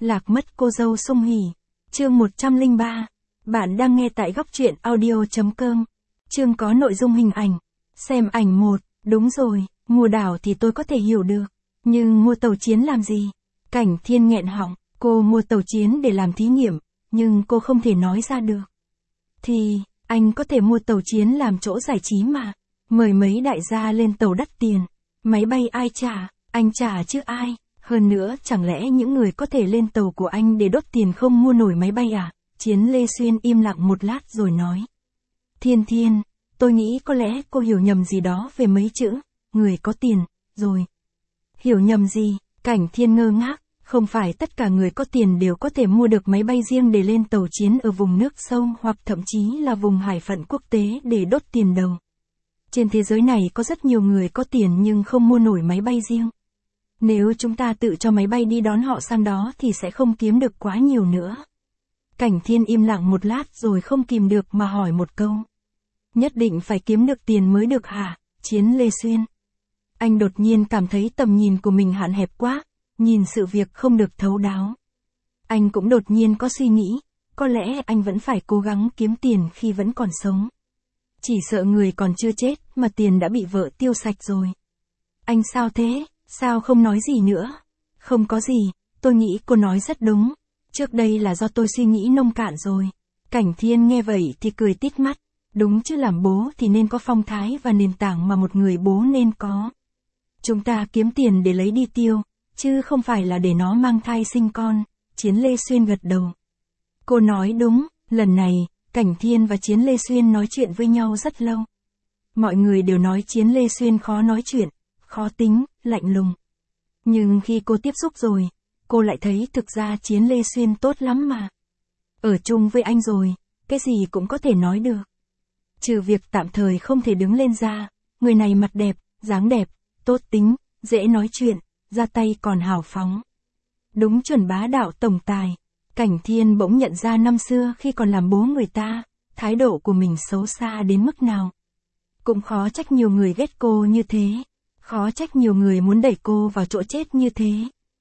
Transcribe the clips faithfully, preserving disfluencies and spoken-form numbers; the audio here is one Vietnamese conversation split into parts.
Lạc mất cô dâu Sung Hỉ. Chương một trăm lẻ ba. Bạn đang nghe tại góc truyện audio.com. Chương có nội dung hình ảnh. Xem ảnh một. Đúng rồi, mua đảo thì tôi có thể hiểu được. Nhưng mua tàu chiến làm gì? Cảnh Thiên nghẹn họng. Cô mua tàu chiến để làm thí nghiệm, nhưng cô không thể nói ra được. Thì, anh có thể mua tàu chiến làm chỗ giải trí mà. Mời mấy đại gia lên tàu đắt tiền. Máy bay ai trả? Anh trả chứ ai? Hơn nữa, chẳng lẽ những người có thể lên tàu của anh để đốt tiền không mua nổi máy bay à? Chiến Lê Xuyên im lặng một lát rồi nói. Thiên Thiên, tôi nghĩ có lẽ cô hiểu nhầm gì đó về mấy chữ, người có tiền, rồi. Hiểu nhầm gì? Cảnh Thiên ngơ ngác, không phải tất cả người có tiền đều có thể mua được máy bay riêng để lên tàu chiến ở vùng nước sâu hoặc thậm chí là vùng hải phận quốc tế để đốt tiền đầu. Trên thế giới này có rất nhiều người có tiền nhưng không mua nổi máy bay riêng. Nếu chúng ta tự cho máy bay đi đón họ sang đó thì sẽ không kiếm được quá nhiều nữa. Cảnh Thiên im lặng một lát rồi không kìm được mà hỏi một câu. Nhất định phải kiếm được tiền mới được hả? Chiến Lê Xuyên. Anh đột nhiên cảm thấy tầm nhìn của mình hạn hẹp quá, nhìn sự việc không được thấu đáo. Anh cũng đột nhiên có suy nghĩ, có lẽ anh vẫn phải cố gắng kiếm tiền khi vẫn còn sống. Chỉ sợ người còn chưa chết mà tiền đã bị vợ tiêu sạch rồi. Anh sao thế? Sao không nói gì nữa? Không có gì, tôi nghĩ cô nói rất đúng. Trước đây là do tôi suy nghĩ nông cạn rồi. Cảnh Thiên nghe vậy thì cười tít mắt. Đúng chứ, làm bố thì nên có phong thái và nền tảng mà một người bố nên có. Chúng ta kiếm tiền để lấy đi tiêu, chứ không phải là để nó mang thai sinh con. Chiến Lê Xuyên gật đầu. Cô nói đúng, lần này, Cảnh Thiên và Chiến Lê Xuyên nói chuyện với nhau rất lâu. Mọi người đều nói Chiến Lê Xuyên khó nói chuyện, khó tính, lạnh lùng. Nhưng khi cô tiếp xúc rồi, cô lại thấy thực ra Chiến Lê Xuyên tốt lắm mà. Ở chung với anh rồi, cái gì cũng có thể nói được. Trừ việc tạm thời không thể đứng lên ra, người này mặt đẹp, dáng đẹp, tốt tính, dễ nói chuyện, ra tay còn hào phóng. Đúng chuẩn bá đạo tổng tài. Cảnh Thiên bỗng nhận ra năm xưa khi còn làm bố người ta, thái độ của mình xấu xa đến mức nào. Cũng khó trách nhiều người ghét cô như thế. Khó trách nhiều người muốn đẩy cô vào chỗ chết như thế.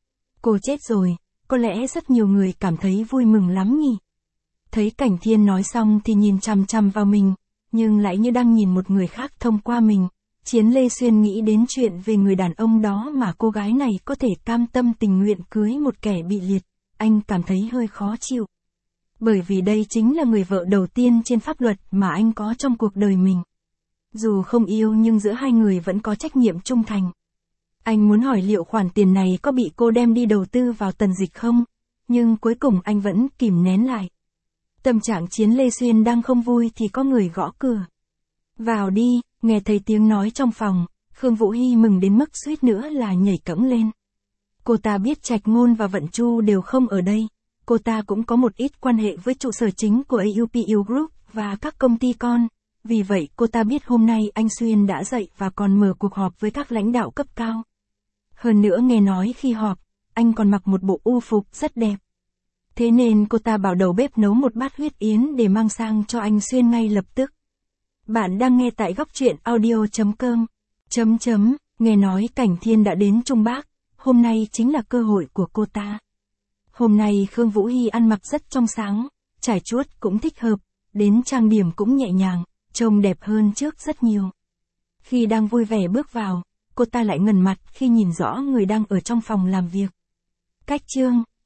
Cô chết rồi, có lẽ rất nhiều người cảm thấy vui mừng lắm nhỉ. Thấy Cảnh Thiên nói xong thì nhìn chằm chằm vào mình, nhưng lại như đang nhìn một người khác thông qua mình. Chiến Lê Xuyên nghĩ đến chuyện về người đàn ông đó mà cô gái này có thể cam tâm tình nguyện cưới một kẻ bị liệt. Anh cảm thấy hơi khó chịu. Bởi vì đây chính là người vợ đầu tiên trên pháp luật mà anh có trong cuộc đời mình. Dù không yêu nhưng giữa hai người vẫn có trách nhiệm trung thành. Anh muốn hỏi liệu khoản tiền này có bị cô đem đi đầu tư vào Tần Dịch không? Nhưng cuối cùng anh vẫn kìm nén lại. Tâm trạng Chiến Lê Xuyên đang không vui thì có người gõ cửa. Vào đi, nghe thấy tiếng nói trong phòng, Khương Vũ Hy mừng đến mức suýt nữa là nhảy cẫng lên. Cô ta biết Trạch Ngôn và Vận Chu đều không ở đây. Cô ta cũng có một ít quan hệ với trụ sở chính của a u pê u Group và các công ty con. Vì vậy cô ta biết hôm nay anh Xuyên đã dậy và còn mở cuộc họp với các lãnh đạo cấp cao. Hơn nữa nghe nói khi họp, anh còn mặc một bộ u phục rất đẹp. Thế nên cô ta bảo đầu bếp nấu một bát huyết yến để mang sang cho anh Xuyên ngay lập tức. Bạn đang nghe tại góc truyện audio.com. Chấm chấm, nghe nói Cảnh Thiên đã đến Trung Bắc, hôm nay chính là cơ hội của cô ta. Hôm nay Khương Vũ Hy ăn mặc rất trong sáng, trải chuốt cũng thích hợp, đến trang điểm cũng nhẹ nhàng, trông đẹp hơn trước rất nhiều. Khi đang vui vẻ bước vào, cô ta lại ngần mặt khi nhìn rõ người đang ở trong phòng làm việc. Cách chương